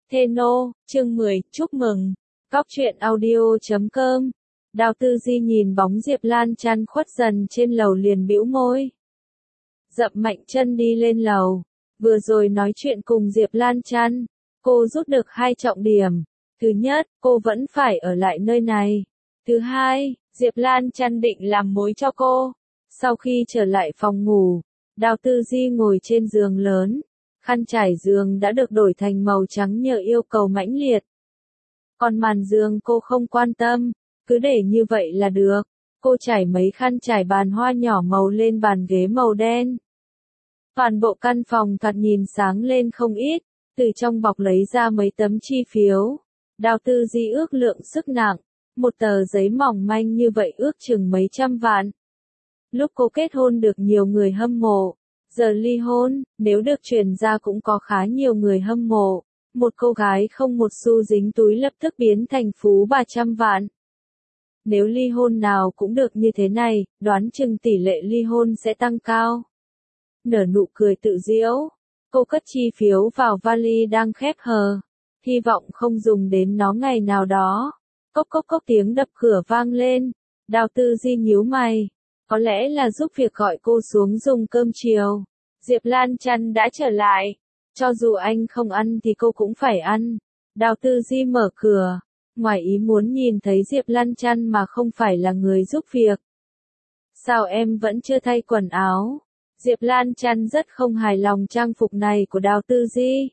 Theno, chương 10, chúc mừng. Cóc truyện audio.com. Đào Tư Di nhìn bóng Diệp Lan chăn khuất dần trên lầu liền bĩu môi. Dậm mạnh chân đi lên lầu. Vừa rồi nói chuyện cùng Diệp Lan chăn, cô rút được 2 trọng điểm. Thứ nhất, cô vẫn phải ở lại nơi này. Thứ hai, Diệp Lan chăn định làm mối cho cô. Sau khi trở lại phòng ngủ, Đào Tư Di ngồi trên giường lớn. Khăn trải giường đã được đổi thành màu trắng nhờ yêu cầu mãnh liệt. Còn màn giường cô không quan tâm, cứ để như vậy là được. Cô trải mấy khăn trải bàn hoa nhỏ màu lên bàn ghế màu đen. Toàn bộ căn phòng thoạt nhìn sáng lên không ít, từ trong bọc lấy ra mấy tấm chi phiếu. Đào Tư Di ước lượng sức nặng, một tờ giấy mỏng manh như vậy ước chừng mấy trăm vạn. Lúc cô kết hôn được nhiều người hâm mộ, giờ ly hôn, nếu được truyền ra cũng có khá nhiều người hâm mộ. Một cô gái không một xu dính túi lập tức biến thành phú bà trăm vạn. Nếu ly hôn nào cũng được như thế này, đoán chừng tỷ lệ ly hôn sẽ tăng cao. Nở nụ cười tự giễu, cô cất chi phiếu vào vali đang khép hờ. Hy vọng không dùng đến nó ngày nào đó. Cốc cốc cốc tiếng đập cửa vang lên. Đào Tư Di nhíu mày. Có lẽ là giúp việc gọi cô xuống dùng cơm chiều. Diệp Lan chăn đã trở lại. Cho dù anh không ăn thì cô cũng phải ăn. Đào Tư Di mở cửa. Ngoài ý muốn nhìn thấy Diệp Lan chăn mà không phải là người giúp việc. Sao em vẫn chưa thay quần áo? Diệp Lan chăn rất không hài lòng trang phục này của Đào Tư Di.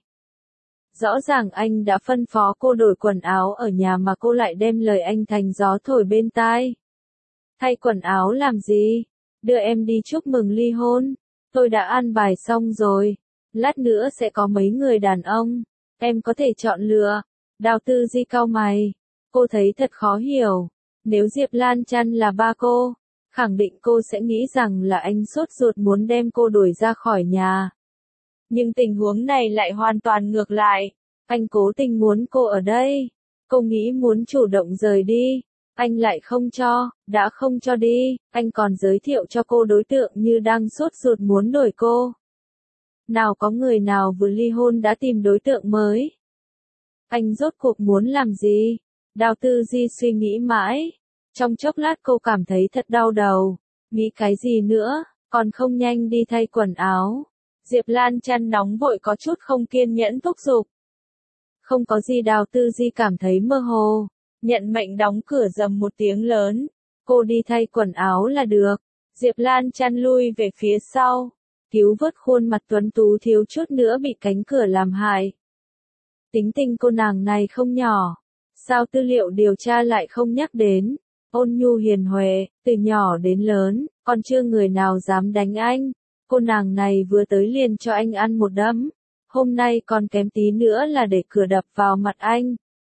Rõ ràng anh đã phân phó cô đổi quần áo ở nhà mà cô lại đem lời anh thành gió thổi bên tai. Thay quần áo làm gì? Đưa em đi chúc mừng ly hôn. Tôi đã an bài xong rồi. Lát nữa sẽ có mấy người đàn ông. Em có thể chọn lựa. Đào Tư Di cau mày. Cô thấy thật khó hiểu. Nếu Diệp Lan chăn là ba cô, khẳng định cô sẽ nghĩ rằng là anh sốt ruột muốn đem cô đuổi ra khỏi nhà. Nhưng tình huống này lại hoàn toàn ngược lại. Anh cố tình muốn cô ở đây. Cô nghĩ muốn chủ động rời đi. Anh lại không cho, đã không cho đi, anh còn giới thiệu cho cô đối tượng như đang sốt ruột muốn đổi cô. Nào có người nào vừa ly hôn đã tìm đối tượng mới. Anh rốt cuộc muốn làm gì? Đào Tư Di suy nghĩ mãi. Trong chốc lát cô cảm thấy thật đau đầu. Nghĩ cái gì nữa, còn không nhanh đi thay quần áo. Diệp Lan chăn nóng vội có chút không kiên nhẫn thúc giục. Không có gì. Đào Tư Di cảm thấy mơ hồ. Nhận mệnh đóng cửa rầm một tiếng lớn. Cô đi thay quần áo là được. Diệp Lan chăn lui về phía sau. Cứu vớt khuôn mặt tuấn tú thiếu chút nữa bị cánh cửa làm hại. Tính tình cô nàng này không nhỏ. Sao tư liệu điều tra lại không nhắc đến? Ôn nhu hiền huệ, từ nhỏ đến lớn, còn chưa người nào dám đánh anh. Cô nàng này vừa tới liền cho anh ăn một đấm. Hôm nay còn kém tí nữa là để cửa đập vào mặt anh.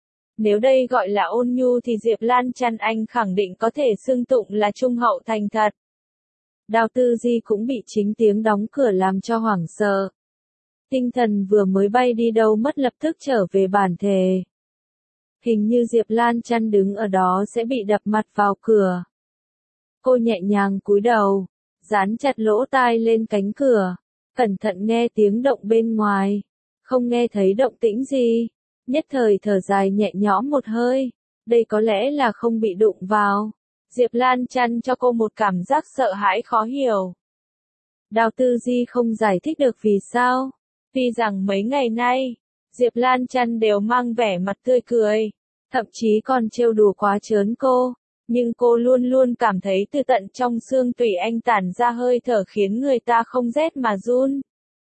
Nếu đây gọi là ôn nhu thì Diệp Lan chăn anh khẳng định có thể xưng tụng là trung hậu thành thật. Đào Tư Di cũng bị chính tiếng đóng cửa làm cho hoảng sợ. Tinh thần vừa mới bay đi đâu mất lập tức trở về bản thể. Hình như Diệp Lan chăn đứng ở đó sẽ bị đập mặt vào cửa. Cô nhẹ nhàng cúi đầu, dán chặt lỗ tai lên cánh cửa, cẩn thận nghe tiếng động bên ngoài. Không nghe thấy động tĩnh gì. Nhất thời thở dài nhẹ nhõm một hơi, đây có lẽ là không bị đụng vào. Diệp Lan chăn cho cô một cảm giác sợ hãi khó hiểu. Đào Tư Di không giải thích được vì sao. Tuy rằng mấy ngày nay, Diệp Lan chăn đều mang vẻ mặt tươi cười, thậm chí còn trêu đùa quá trớn cô, nhưng cô luôn luôn cảm thấy từ tận trong xương tủy anh tản ra hơi thở khiến người ta không rét mà run.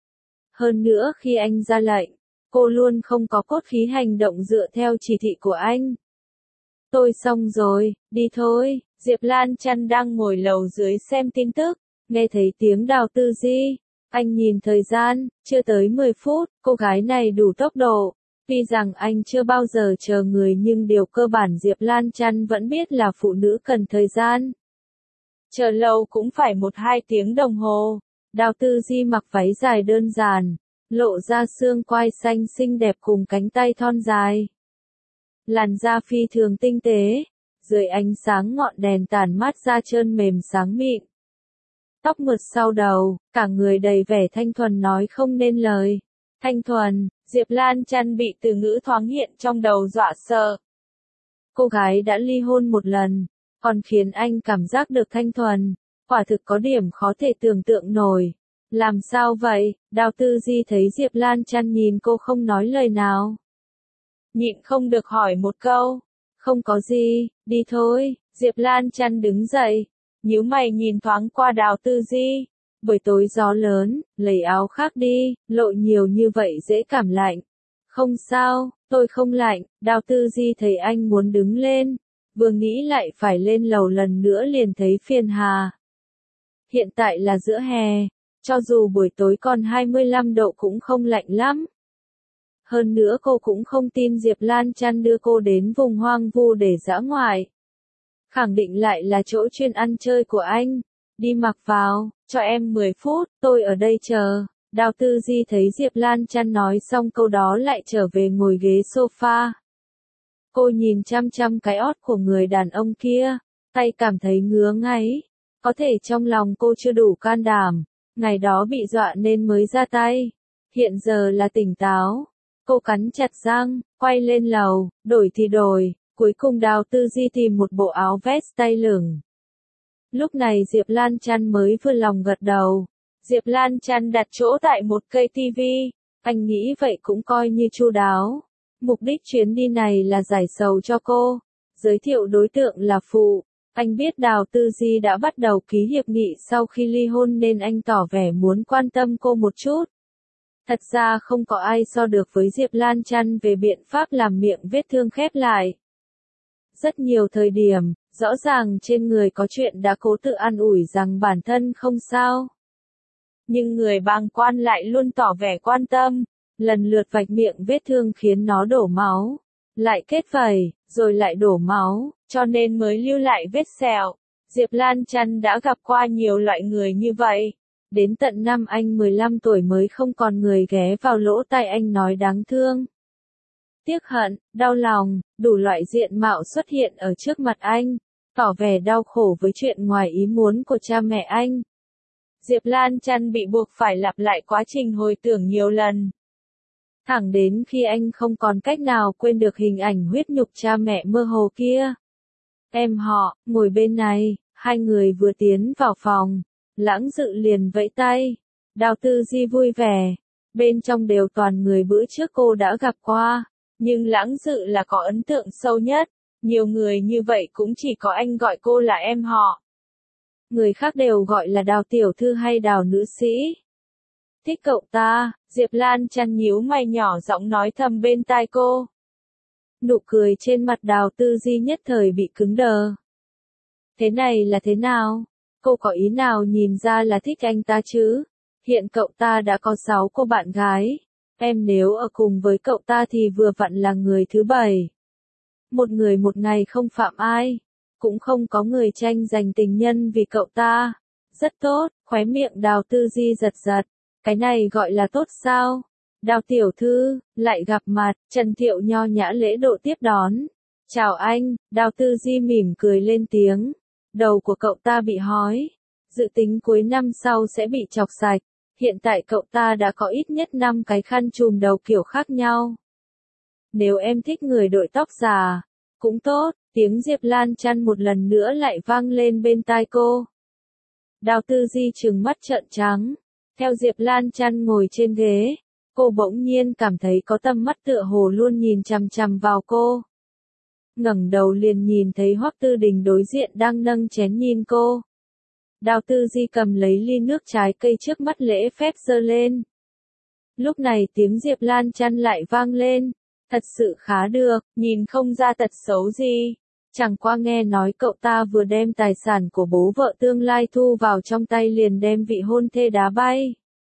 Hơn nữa khi anh ra lệnh, cô luôn không có cốt khí hành động dựa theo chỉ thị của anh. Tôi xong rồi, đi thôi. Diệp Lan chăn đang ngồi lầu dưới xem tin tức, nghe thấy tiếng Đào Tư Di. Anh nhìn thời gian, chưa tới 10 phút, cô gái này đủ tốc độ. Tuy rằng anh chưa bao giờ chờ người nhưng điều cơ bản Diệp Lan chăn vẫn biết là phụ nữ cần thời gian. Chờ lâu cũng phải 1-2 tiếng đồng hồ. Đào Tư Di mặc váy dài đơn giản, lộ ra xương quai xanh xinh đẹp cùng cánh tay thon dài. Làn da phi thường tinh tế, dưới ánh sáng ngọn đèn tản mát da trơn mềm sáng mịn. Tóc mượt sau đầu, cả người đầy vẻ thanh thuần nói không nên lời. Thanh thuần, Diệp Lan Chăn bị từ ngữ thoáng hiện trong đầu dọa sợ. Cô gái đã ly hôn một lần, còn khiến anh cảm giác được thanh thuần, quả thực có điểm khó thể tưởng tượng nổi. Làm sao vậy? Đào Tư Di thấy Diệp Lan Chăn nhìn cô không nói lời nào. Nhịn không được hỏi một câu. Không có gì, đi thôi. Diệp Lan Chăn đứng dậy, nhíu mày nhìn thoáng qua Đào Tư Di. Buổi tối gió lớn, lấy áo khác đi, lộ nhiều như vậy dễ cảm lạnh. Không sao, tôi không lạnh. Đào Tư Di thấy anh muốn đứng lên, vừa nghĩ lại phải lên lầu lần nữa liền thấy phiền hà. Hiện tại là giữa hè, cho dù buổi tối còn 25 độ cũng không lạnh lắm. Hơn nữa cô cũng không tin Diệp Lan Chăn đưa cô đến vùng hoang vu để dã ngoại. Khẳng định lại là chỗ chuyên ăn chơi của anh. Đi mặc vào, cho em 10 phút, tôi ở đây chờ. Đào Tư Di thấy Diệp Lan Chăn nói xong câu đó lại trở về ngồi ghế sofa. Cô nhìn chăm chăm cái ót của người đàn ông kia, tay cảm thấy ngứa ngáy. Có thể trong lòng cô chưa đủ can đảm, ngày đó bị dọa nên mới ra tay. Hiện giờ là tỉnh táo. Cô cắn chặt răng, quay lên lầu, đổi thì đổi, cuối cùng Đào Tư Di tìm một bộ áo vest tay lửng. Lúc này Diệp Lan Chăn mới vừa lòng gật đầu. Diệp Lan Chăn đặt chỗ tại một cây tivi, anh nghĩ vậy cũng coi như chu đáo. Mục đích chuyến đi này là giải sầu cho cô, giới thiệu đối tượng là phụ. Anh biết Đào Tư Di đã bắt đầu ký hiệp nghị sau khi ly hôn nên anh tỏ vẻ muốn quan tâm cô một chút. Thật ra không có ai so được với Diệp Lan Chăn về biện pháp làm miệng vết thương khép lại. Rất nhiều thời điểm, rõ ràng trên người có chuyện đã cố tự an ủi rằng bản thân không sao. Nhưng người bàng quan lại luôn tỏ vẻ quan tâm, lần lượt vạch miệng vết thương khiến nó đổ máu, lại kết vảy, rồi lại đổ máu, cho nên mới lưu lại vết sẹo. Diệp Lan Chăn đã gặp qua nhiều loại người như vậy. Đến tận năm anh 15 tuổi mới không còn người ghé vào lỗ tai anh nói đáng thương. Tiếc hận, đau lòng, đủ loại diện mạo xuất hiện ở trước mặt anh, tỏ vẻ đau khổ với chuyện ngoài ý muốn của cha mẹ anh. Diệp Lan Chăn bị buộc phải lặp lại quá trình hồi tưởng nhiều lần. Thẳng đến khi anh không còn cách nào quên được hình ảnh huyết nhục cha mẹ mơ hồ kia. Em họ, ngồi bên này, hai người vừa tiến vào phòng, Lãng Dự liền vẫy tay. Đào Tư Di vui vẻ, bên trong đều toàn người bữa trước cô đã gặp qua, nhưng Lãng Dự là có ấn tượng sâu nhất, nhiều người như vậy cũng chỉ có anh gọi cô là em họ. Người khác đều gọi là Đào tiểu thư hay Đào nữ sĩ. Thích cậu ta, Diệp Lan Chăn nhíu mày nhỏ giọng nói thầm bên tai cô. Nụ cười trên mặt Đào Tư Di nhất thời bị cứng đờ. Thế này là thế nào? Cô có ý nào nhìn ra là thích anh ta chứ? Hiện cậu ta đã có 6 cô bạn gái. Em nếu ở cùng với cậu ta thì vừa vặn là người thứ 7. Một người một ngày không phạm ai. Cũng không có người tranh giành tình nhân vì cậu ta. Rất tốt, khóe miệng Đào Tư Di giật giật. Cái này gọi là tốt sao? Đào tiểu thư, lại gặp mặt, Trần Thiệu nho nhã lễ độ tiếp đón. Chào anh, Đào Tư Di mỉm cười lên tiếng. Đầu của cậu ta bị hói. Dự tính cuối năm sau sẽ bị chọc sạch. Hiện tại cậu ta đã có ít nhất 5 cái khăn trùm đầu kiểu khác nhau. Nếu em thích người đội tóc già, cũng tốt. Tiếng Diệp Lan Chăn một lần nữa lại vang lên bên tai cô. Đào Tư Di trừng mắt trợn trắng. Theo Diệp Lan Chăn ngồi trên ghế, cô bỗng nhiên cảm thấy có tầm mắt tựa hồ luôn nhìn chằm chằm vào cô. Ngẩng đầu liền nhìn thấy Hoắc Tư Đình đối diện đang nâng chén nhìn cô. Đào Tư Di cầm lấy ly nước trái cây trước mắt lễ phép giơ lên. Lúc này tiếng Diệp Lan Chăn lại vang lên. Thật sự khá được, nhìn không ra tật xấu gì. Chẳng qua nghe nói cậu ta vừa đem tài sản của bố vợ tương lai thu vào trong tay liền đem vị hôn thê đá bay.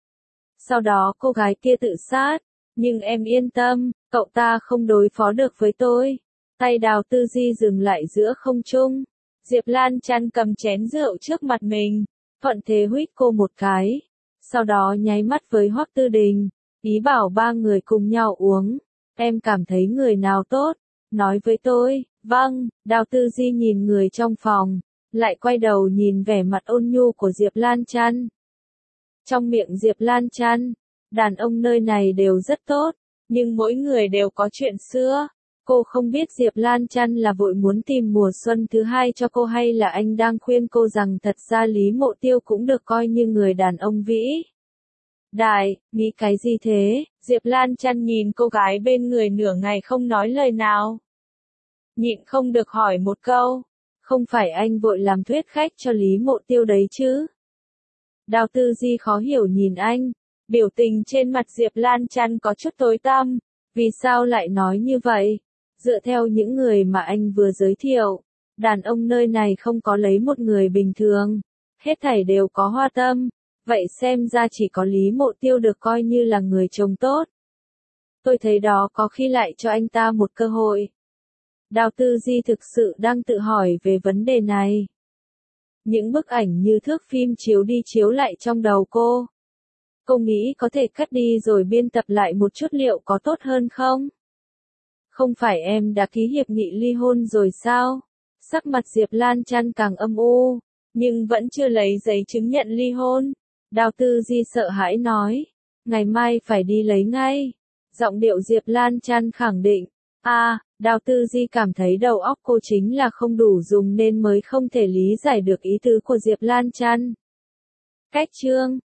Sau đó cô gái kia tự sát. Nhưng em yên tâm, cậu ta không đối phó được với tôi. Tay Đào Tư Di dừng lại giữa không trung. Diệp Lan Chăn cầm chén rượu trước mặt mình, thuận thế huýt cô một cái. Sau đó nháy mắt với Hoắc Tư Đình, ý bảo ba người cùng nhau uống. Em cảm thấy người nào tốt? Nói với tôi. Vâng, Đào Tư Di nhìn người trong phòng, lại quay đầu nhìn vẻ mặt ôn nhu của Diệp Lan Chăn. Trong miệng Diệp Lan Chăn, đàn ông nơi này đều rất tốt, Nhưng mỗi người đều có chuyện xưa. Cô không biết Diệp Lan Chăn là vội muốn tìm mùa xuân thứ hai cho cô hay là anh đang khuyên cô rằng thật ra Lý Mộ Tiêu cũng được coi như người đàn ông vĩ đại, nghĩ cái gì thế? Diệp Lan Chăn nhìn cô gái bên người nửa ngày không nói lời nào. Nhịn không được hỏi một câu, không phải anh vội làm thuyết khách cho Lý Mộ Tiêu đấy chứ? Đào Tư Di khó hiểu nhìn anh, biểu tình trên mặt Diệp Lan Chăn có chút tối tăm, vì sao lại nói như vậy? Dựa theo những người mà anh vừa giới thiệu, đàn ông nơi này không có lấy một người bình thường, hết thảy đều có hoa tâm, vậy xem ra chỉ có Lý Mộ Tiêu được coi như là người chồng tốt. Tôi thấy đó có khi lại cho anh ta một cơ hội. Đào Tư Di thực sự đang tự hỏi về vấn đề này. Những bức ảnh như thước phim chiếu đi chiếu lại trong đầu cô. Cô nghĩ có thể cắt đi rồi biên tập lại một chút liệu có tốt hơn không? Không phải em đã ký hiệp nghị ly hôn rồi sao? Sắc mặt Diệp Lan Chăn càng âm u, nhưng vẫn chưa lấy giấy chứng nhận ly hôn. Đào Tư Di sợ hãi nói, ngày mai phải đi lấy ngay. Giọng điệu Diệp Lan Chăn khẳng định. Đào Tư Di cảm thấy đầu óc cô chính là không đủ dùng nên mới không thể lý giải được ý tứ của Diệp Lan Chăn. Cách chương